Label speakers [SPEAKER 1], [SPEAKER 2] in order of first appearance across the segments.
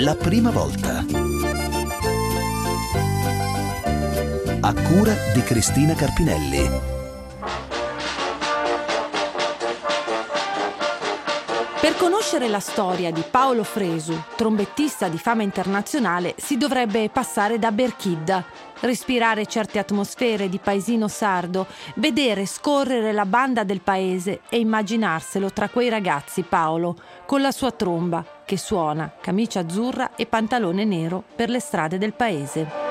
[SPEAKER 1] La prima volta. A cura di Cristina Carpinelli.
[SPEAKER 2] Per conoscere la storia di Paolo Fresu, trombettista di fama internazionale, si dovrebbe passare da Berchidda, respirare certe atmosfere di paesino sardo, vedere scorrere la banda del paese e immaginarselo tra quei ragazzi Paolo, con la sua tromba, che suona, camicia azzurra e pantalone nero per le strade del paese.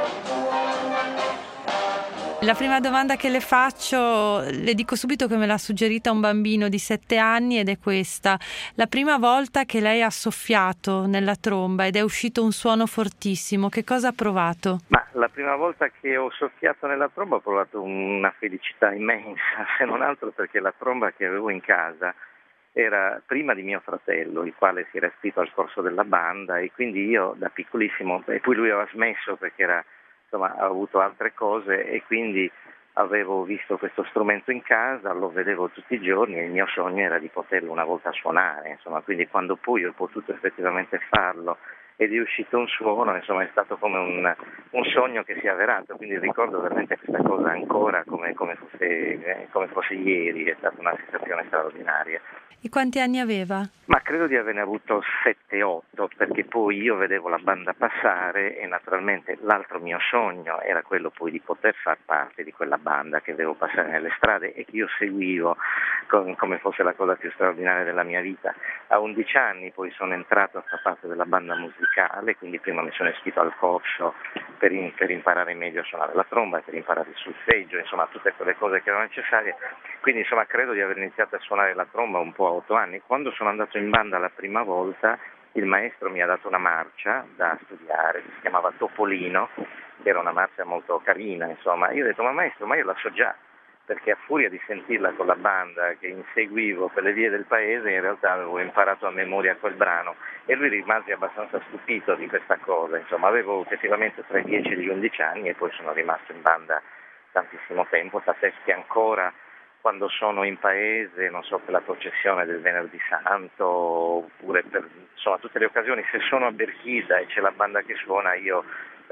[SPEAKER 2] La prima domanda che le faccio, le dico subito che me l'ha suggerita un bambino di 7 anni ed è questa. La prima volta che lei ha soffiato nella tromba ed è uscito un suono fortissimo, che cosa ha provato?
[SPEAKER 3] Ma la prima volta che ho soffiato nella tromba ho provato una felicità immensa, se non altro perché la tromba che avevo in casa era prima di mio fratello, il quale si era iscritto al corso della banda, e quindi io da piccolissimo, e poi lui aveva smesso perché ha avuto altre cose, e quindi avevo visto questo strumento in casa, lo vedevo tutti i giorni e il mio sogno era di poterlo una volta suonare, quindi quando poi ho potuto effettivamente farlo ed è uscito un suono, è stato come un sogno che si è avverato, quindi ricordo veramente questa cosa ancora come fosse ieri, è stata una sensazione straordinaria.
[SPEAKER 2] E quanti anni aveva?
[SPEAKER 3] Ma credo di averne avuto 7-8, perché poi io vedevo la banda passare e naturalmente l'altro mio sogno era quello poi di poter far parte di quella banda che vedevo passare nelle strade e che io seguivo come fosse la cosa più straordinaria della mia vita. A 11 anni poi sono entrato a far parte della banda musicale, quindi prima mi sono iscritto al corso per imparare meglio a suonare la tromba, per imparare il solfeggio, tutte quelle cose che erano necessarie. Quindi credo di aver iniziato a suonare la tromba un po' a 8 anni. Quando sono andato in banda la prima volta, il maestro mi ha dato una marcia da studiare, che si chiamava Topolino, che era una marcia molto carina, Io ho detto, ma maestro, ma io la so già, perché a furia di sentirla con la banda che inseguivo per le vie del paese, in realtà avevo imparato a memoria quel brano, e lui rimase abbastanza stupito di questa cosa. Avevo effettivamente tra i 10 e gli 11 anni e poi sono rimasto in banda tantissimo tempo, tant'è che ancora quando sono in paese, non so, per la processione del Venerdì Santo, oppure per tutte le occasioni, se sono a Berchida e c'è la banda che suona, io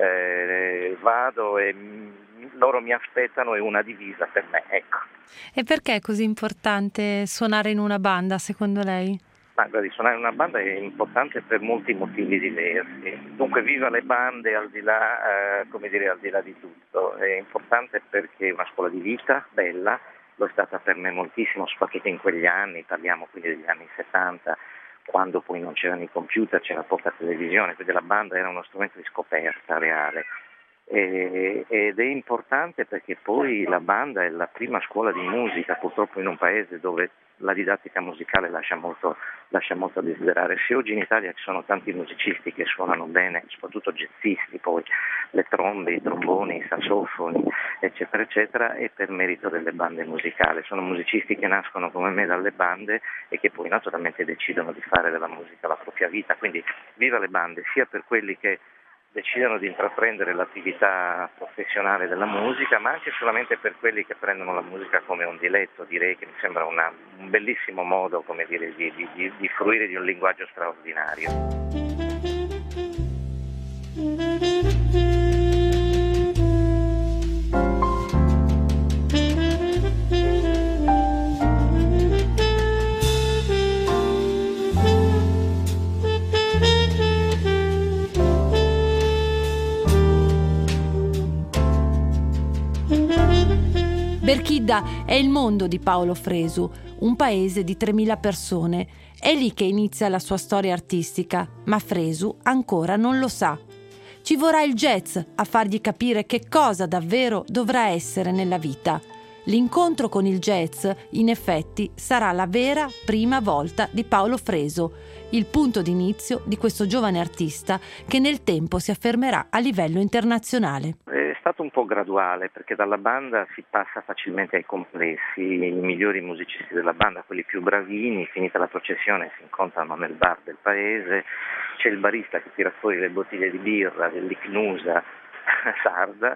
[SPEAKER 3] vado e loro mi aspettano e una divisa per me, ecco.
[SPEAKER 2] E perché è così importante suonare in una banda, secondo lei?
[SPEAKER 3] Ma guardi, suonare in una banda è importante per molti motivi diversi. Dunque, viva le bande al di là di tutto. È importante perché è una scuola di vita bella. Lo è stata per me moltissimo, soprattutto in quegli anni, parliamo quindi degli anni 70, quando poi non c'erano i computer, c'era poca televisione, quindi la banda era uno strumento di scoperta reale. Ed è importante perché poi la banda è la prima scuola di musica, purtroppo in un paese dove la didattica musicale lascia molto a desiderare. Se oggi in Italia ci sono tanti musicisti che suonano bene, soprattutto jazzisti, poi le trombe, i tromboni, i sassofoni, eccetera, eccetera, è per merito delle bande musicali. Sono musicisti che nascono come me dalle bande e che poi naturalmente decidono di fare della musica la propria vita. Quindi viva le bande, sia per quelli che decidono di intraprendere l'attività professionale della musica, ma anche solamente per quelli che prendono la musica come un diletto. Direi che mi sembra un bellissimo modo, di fruire di un linguaggio straordinario.
[SPEAKER 2] Berchidda è il mondo di Paolo Fresu, un paese di 3.000 persone. È lì che inizia la sua storia artistica, ma Fresu ancora non lo sa. Ci vorrà il jazz a fargli capire che cosa davvero dovrà essere nella vita. L'incontro con il jazz, in effetti, sarà la vera prima volta di Paolo Fresu, il punto d'inizio di questo giovane artista che nel tempo si affermerà a livello internazionale.
[SPEAKER 3] È stato un po' graduale, perché dalla banda si passa facilmente ai complessi. I migliori musicisti della banda, quelli più bravini, finita la processione si incontrano nel bar del paese, c'è il barista che tira fuori le bottiglie di birra dell'Icnusa sarda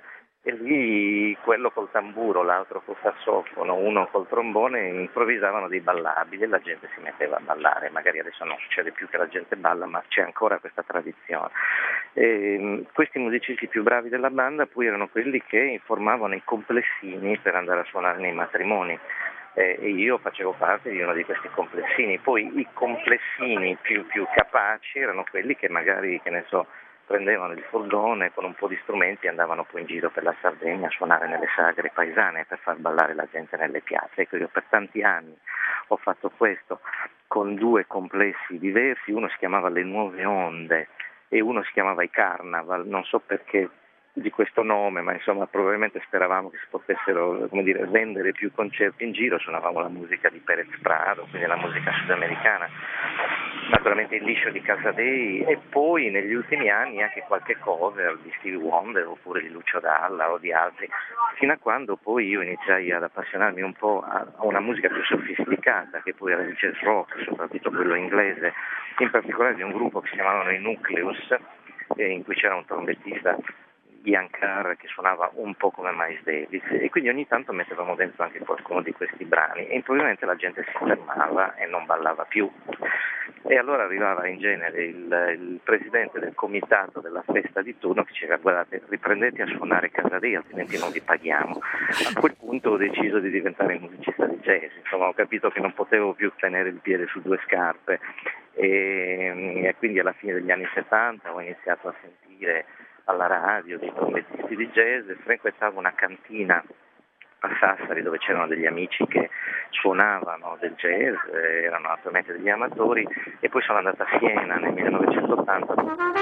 [SPEAKER 3] e lì quello col tamburo, l'altro col sassofono, uno col trombone improvvisavano dei ballabili e la gente si metteva a ballare. Magari adesso non succede più che la gente balla, ma c'è ancora questa tradizione. Questi musicisti più bravi della banda poi erano quelli che informavano i complessini per andare a suonare nei matrimoni. E io facevo parte di uno di questi complessini. Poi i complessini più capaci erano quelli che magari, che ne so, prendevano il furgone con un po' di strumenti e andavano poi in giro per la Sardegna a suonare nelle sagre paesane per far ballare la gente nelle piazze. Ecco, io per tanti anni ho fatto questo con due complessi diversi, uno si chiamava Le Nuove Onde e uno si chiamava I Carnaval, non so perché di questo nome, ma insomma probabilmente speravamo che si potessero, come dire, vendere più concerti in giro. Suonavamo la musica di Perez Prado, quindi la musica sudamericana, naturalmente il liscio di Casadei, e poi negli ultimi anni anche qualche cover di Stevie Wonder oppure di Lucio Dalla o di altri, fino a quando poi io iniziai ad appassionarmi un po' a una musica più sofisticata, che poi era il jazz rock, soprattutto quello inglese, in particolare di un gruppo che si chiamavano i Nucleus, in cui c'era un trombettista, Ian Carr, che suonava un po' come Miles Davis, e quindi ogni tanto mettevamo dentro anche qualcuno di questi brani e improvvisamente la gente si fermava e non ballava più, e allora arrivava in genere il presidente del comitato della festa di turno che diceva: guardate, riprendete a suonare Casadei altrimenti non vi paghiamo. A quel punto ho deciso di diventare musicista di jazz, insomma ho capito che non potevo più tenere il piede su due scarpe e quindi alla fine degli anni 70 ho iniziato a sentire alla radio dei trombettisti di jazz, frequentavo una cantina a Sassari dove c'erano degli amici che suonavano del jazz, erano naturalmente degli amatori, e poi sono andata a Siena nel 1980.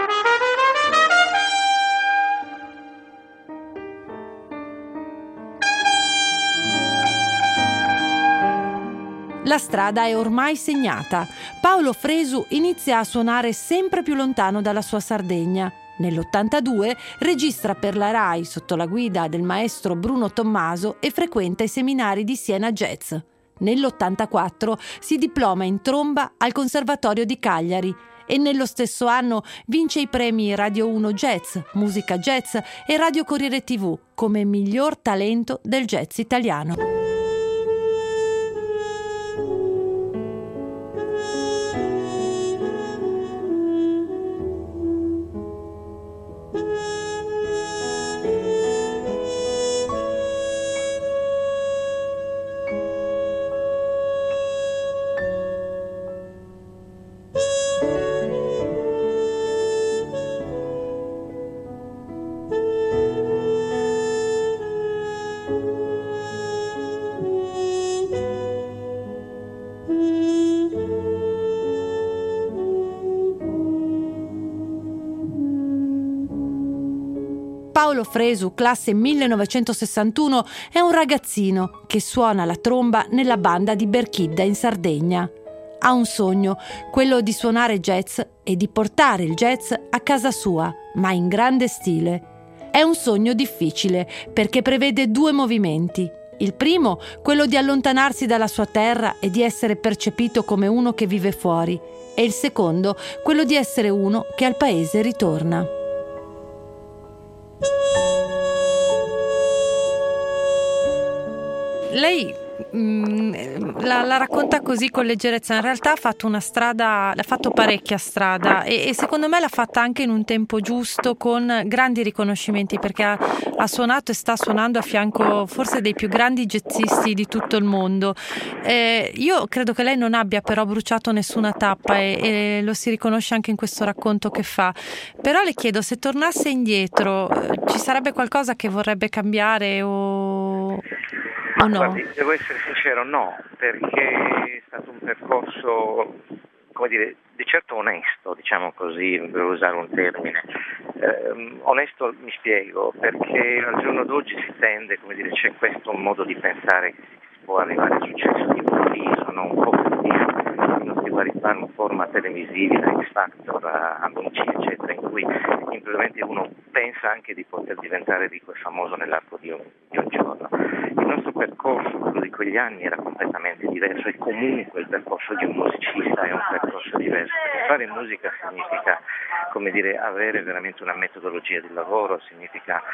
[SPEAKER 2] La strada è ormai segnata. Paolo Fresu inizia a suonare sempre più lontano dalla sua Sardegna. Nell'82 registra per la RAI sotto la guida del maestro Bruno Tommaso e frequenta i seminari di Siena Jazz. Nell'84 si diploma in tromba al Conservatorio di Cagliari e nello stesso anno vince i premi Radio 1 Jazz, Musica Jazz e Radio Corriere TV come miglior talento del jazz italiano. Paolo Fresu, classe 1961, è un ragazzino che suona la tromba nella banda di Berchidda in Sardegna. Ha un sogno, quello di suonare jazz e di portare il jazz a casa sua, ma in grande stile. È un sogno difficile perché prevede 2 movimenti. Il primo, quello di allontanarsi dalla sua terra e di essere percepito come uno che vive fuori, e il secondo, quello di essere uno che al paese ritorna. Lei la racconta così con leggerezza. In realtà ha fatto una strada, ha fatto parecchia strada e secondo me l'ha fatta anche in un tempo giusto, con grandi riconoscimenti, perché ha suonato e sta suonando a fianco forse dei più grandi jazzisti di tutto il mondo. Io credo che lei non abbia però bruciato nessuna tappa e lo si riconosce anche in questo racconto che fa. Però le chiedo, se tornasse indietro, ci sarebbe qualcosa che vorrebbe cambiare o no?
[SPEAKER 3] Guardi, devo essere sincero, no, perché è stato un percorso, come dire, di certo onesto, diciamo così, per usare un termine. Onesto, mi spiego, perché al giorno d'oggi si tende, come dire, c'è questo modo di pensare che si può arrivare al successo d'improvviso, no? Un po' così, i nostri vari format televisivi, da X Factor a Amici, eccetera, in cui improvvisamente uno pensa anche di poter diventare ricco e famoso nell'arco di un giorno. Il nostro percorso, quello di quegli anni, era completamente diverso, e comunque il percorso di un musicista è un percorso diverso. Fare musica significa, come dire, avere veramente una metodologia di lavoro, significa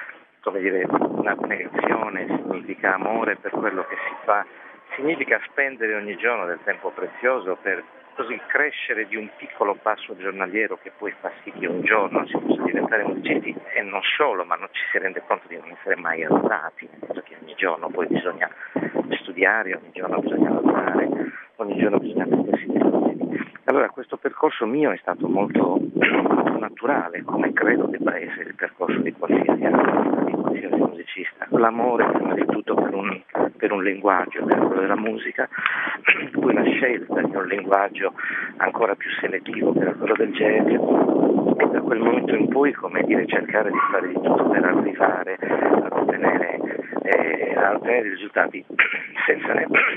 [SPEAKER 3] come dire, un'abnegazione, significa amore per quello che si fa, significa spendere ogni giorno del tempo prezioso per così crescere di un piccolo passo giornaliero che poi fa sì che un giorno si possa diventare musicisti, e non solo, ma non ci si rende conto di non essere mai arrivati, nel senso che ogni giorno poi bisogna studiare, ogni giorno bisogna lavorare, ogni giorno bisogna mettersi dei problemi. Allora questo percorso mio è stato molto naturale, come credo debba essere il percorso di qualsiasi artista, di qualsiasi musicista. L'amore prima di tutto per un linguaggio, per quello della musica, poi la scelta di un linguaggio ancora più selettivo per quello del jazz, e da quel momento in poi, come dire, cercare di fare di tutto per arrivare ad ottenere risultati senza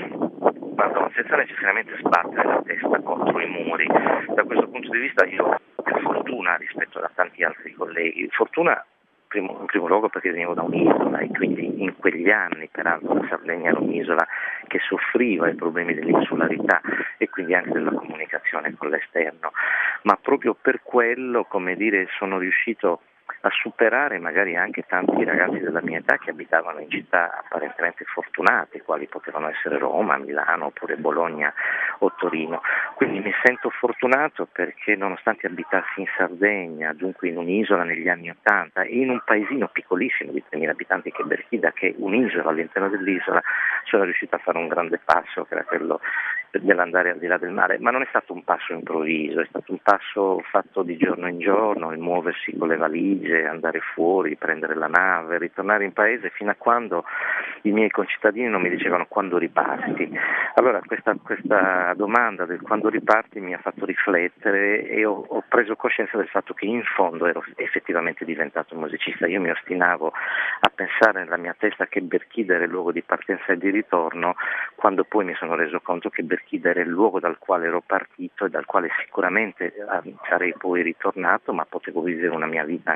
[SPEAKER 3] necessariamente sbattere la testa contro i muri. Da questo punto di vista io ho fortuna rispetto a tanti altri colleghi, fortuna in primo luogo perché venivo da un'isola, e quindi in quegli anni peraltro la Sardegna era un'isola che soffriva i problemi dell'insularità e quindi anche della comunicazione con l'esterno, ma proprio per quello, come dire, sono riuscito a superare magari anche tanti ragazzi della mia età che abitavano in città apparentemente fortunate, quali potevano essere Roma, Milano oppure Bologna o Torino. Quindi mi sento fortunato perché, nonostante abitassi in Sardegna, dunque in un'isola negli anni '80, e in un paesino piccolissimo di 3.000 abitanti che è Berchida, che è un'isola all'interno dell'isola, sono riuscito a fare un grande passo, che era quello dell'andare al di là del mare, ma non è stato un passo improvviso, è stato un passo fatto di giorno in giorno, il muoversi con le valigie, andare fuori, prendere la nave, ritornare in paese, fino a quando i miei concittadini non mi dicevano quando riparti. Allora questa domanda del quando riparti mi ha fatto riflettere, e ho preso coscienza del fatto che in fondo ero effettivamente diventato musicista. Io mi ostinavo a pensare nella mia testa che Berchida era il luogo di partenza e di ritorno, quando poi mi sono reso conto che Berchida era il luogo dal quale ero partito e dal quale sicuramente sarei poi ritornato, ma potevo vivere una mia vita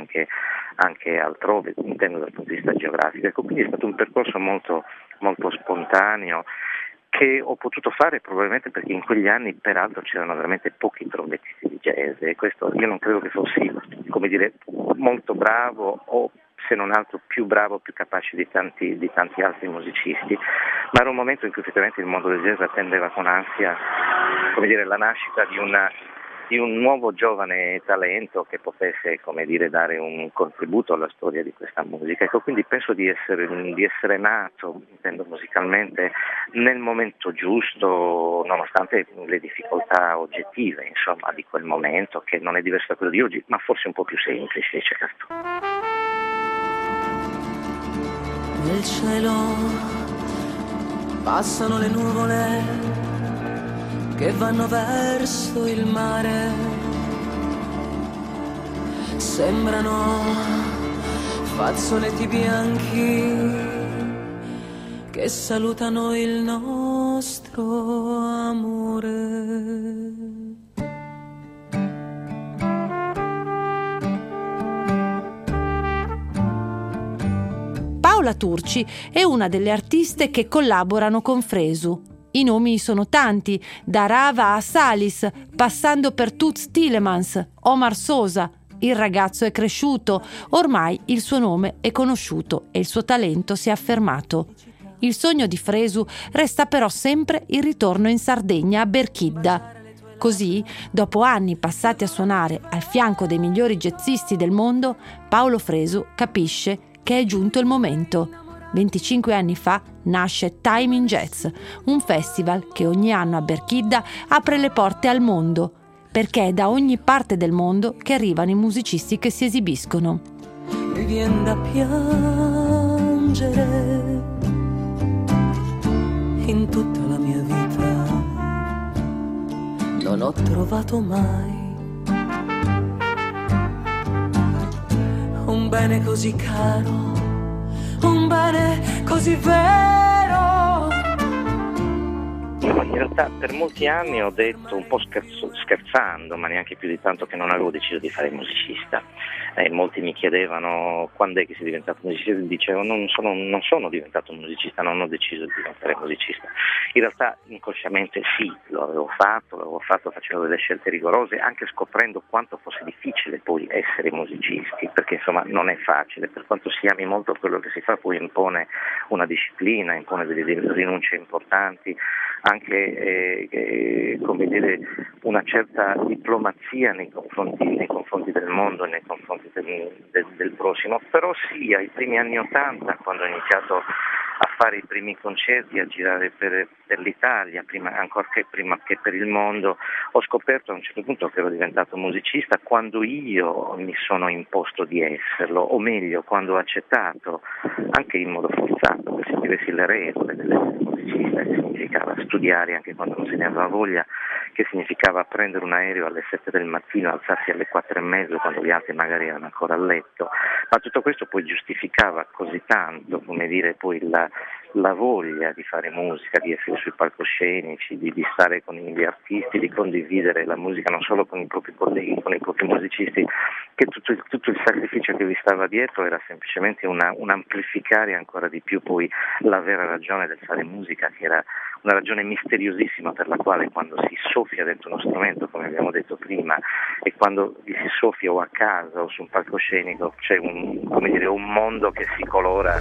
[SPEAKER 3] anche altrove, intendo dal punto di vista geografico. Ecco, quindi è stato un percorso molto, molto spontaneo, che ho potuto fare probabilmente perché in quegli anni peraltro c'erano veramente pochi trombettisti di jazz, e questo io non credo che fossi, come dire, molto bravo, o se non altro più bravo, più capace di tanti altri musicisti, ma era un momento in cui effettivamente il mondo del jazz attendeva con ansia, come dire, la nascita di un nuovo giovane talento che potesse, come dire, dare un contributo alla storia di questa musica. Ecco, quindi penso di essere nato, intendo musicalmente, nel momento giusto, nonostante le difficoltà oggettive, insomma, di quel momento, che non è diverso da quello di oggi, ma forse un po' più semplice, certo.
[SPEAKER 4] Nel cielo passano le nuvole che vanno verso il mare, sembrano fazzoletti bianchi che salutano il nostro amore.
[SPEAKER 2] Paola Turci è una delle artiste che collaborano con Fresu. I nomi sono tanti, da Rava a Salis, passando per Toots Thielemans, Omar Sosa. Il ragazzo è cresciuto, ormai il suo nome è conosciuto e il suo talento si è affermato. Il sogno di Fresu resta però sempre il ritorno in Sardegna, a Berchidda. Così, dopo anni passati a suonare al fianco dei migliori jazzisti del mondo, Paolo Fresu capisce che è giunto il momento. 25 anni fa nasce Time in Jazz, un festival che ogni anno a Berchidda apre le porte al mondo, perché è da ogni parte del mondo che arrivano i musicisti che si esibiscono.
[SPEAKER 4] Mi vien da piangere in tutta la mia vita, non ho trovato mai un bene così caro, un bene così vero.
[SPEAKER 3] in realtà per molti anni ho detto, un po' scherzando, ma neanche più di tanto, che non avevo deciso di fare musicista. Molti mi chiedevano quando è che sei diventato musicista, e dicevo non sono diventato musicista, non ho deciso di diventare musicista. In realtà inconsciamente sì, lo avevo fatto facendo delle scelte rigorose, anche scoprendo quanto fosse difficile poi essere musicisti, perché insomma non è facile, per quanto si ami molto quello che si fa, poi impone una disciplina, impone delle rinunce importanti, anche come dire, una certa diplomazia nei confronti del mondo, nei confronti del prossimo. Però sì, ai primi anni '80, quando ho iniziato a fare i primi concerti, a girare per l'Italia, ancorché prima che per il mondo, ho scoperto a un certo punto che ero diventato musicista quando io mi sono imposto di esserlo, o meglio, quando ho accettato, anche in modo forzato, per sentirsi le regole dell'essere musicista, che significava studiare anche quando non se ne aveva voglia, che significava prendere un aereo alle 7 del mattino, alzarsi alle 4:30 quando gli altri magari erano ancora a letto, ma tutto questo poi giustificava così tanto, come dire, poi la voglia di fare musica, di essere sui palcoscenici, di stare con gli artisti, di condividere la musica non solo con i propri colleghi, con i propri musicisti, che tutto il sacrificio che vi stava dietro era semplicemente un amplificare ancora di più poi la vera ragione del fare musica, che era una ragione misteriosissima per la quale quando si soffia dentro uno strumento, come abbiamo detto prima, e quando vi si soffia o a casa o su un palcoscenico, c'è un mondo che si colora.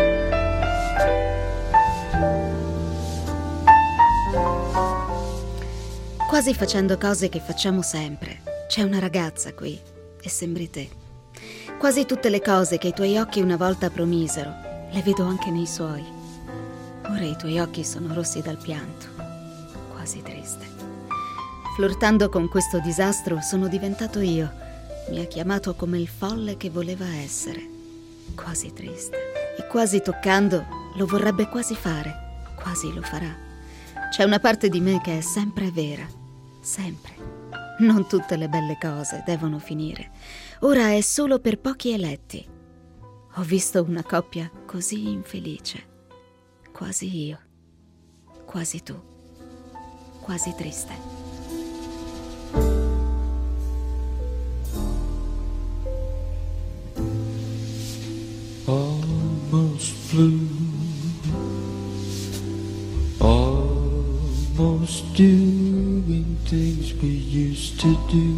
[SPEAKER 5] Quasi facendo cose che facciamo sempre. C'è una ragazza qui e sembri te. Quasi tutte le cose che i tuoi occhi una volta promisero, le vedo anche nei suoi. Ora i tuoi occhi sono rossi dal pianto, quasi triste. Flirtando con questo disastro sono diventato io. Mi ha chiamato come il folle che voleva essere, quasi triste. E quasi toccando lo vorrebbe quasi fare, quasi lo farà. C'è una parte di me che è sempre vera, sempre. Non tutte le belle cose devono finire. Ora è solo per pochi eletti. Ho visto una coppia così infelice. Quasi io, quasi tu, quasi triste.
[SPEAKER 6] Almost blue, almost doing things we used to do.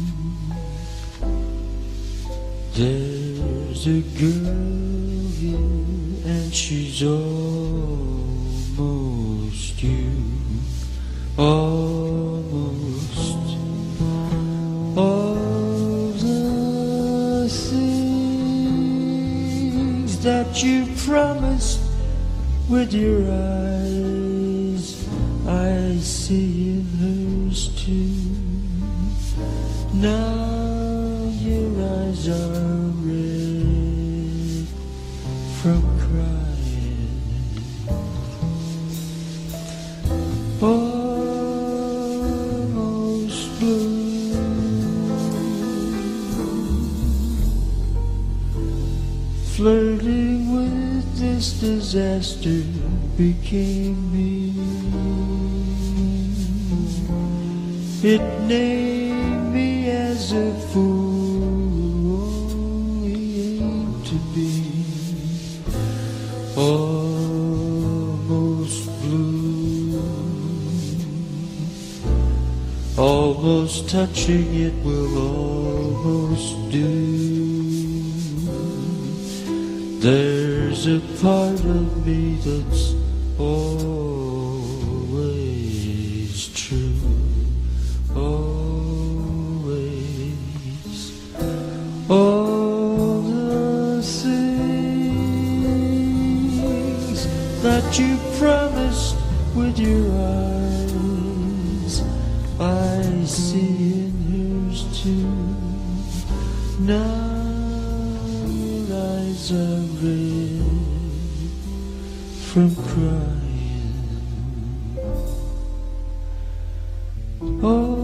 [SPEAKER 6] There's a girl here and she's almost you, almost all the things that you promised with your eyes, I see in hers too. Now your eyes are red from crying, almost blue. Flirting with this disaster became me. It named me as a fool only aimed to be. Almost blue, almost touching it will almost do. There's a part of me that's always true, always. All the things that you promised with your eyes, I see in hers too. Now your eyes are red from crying. Oh,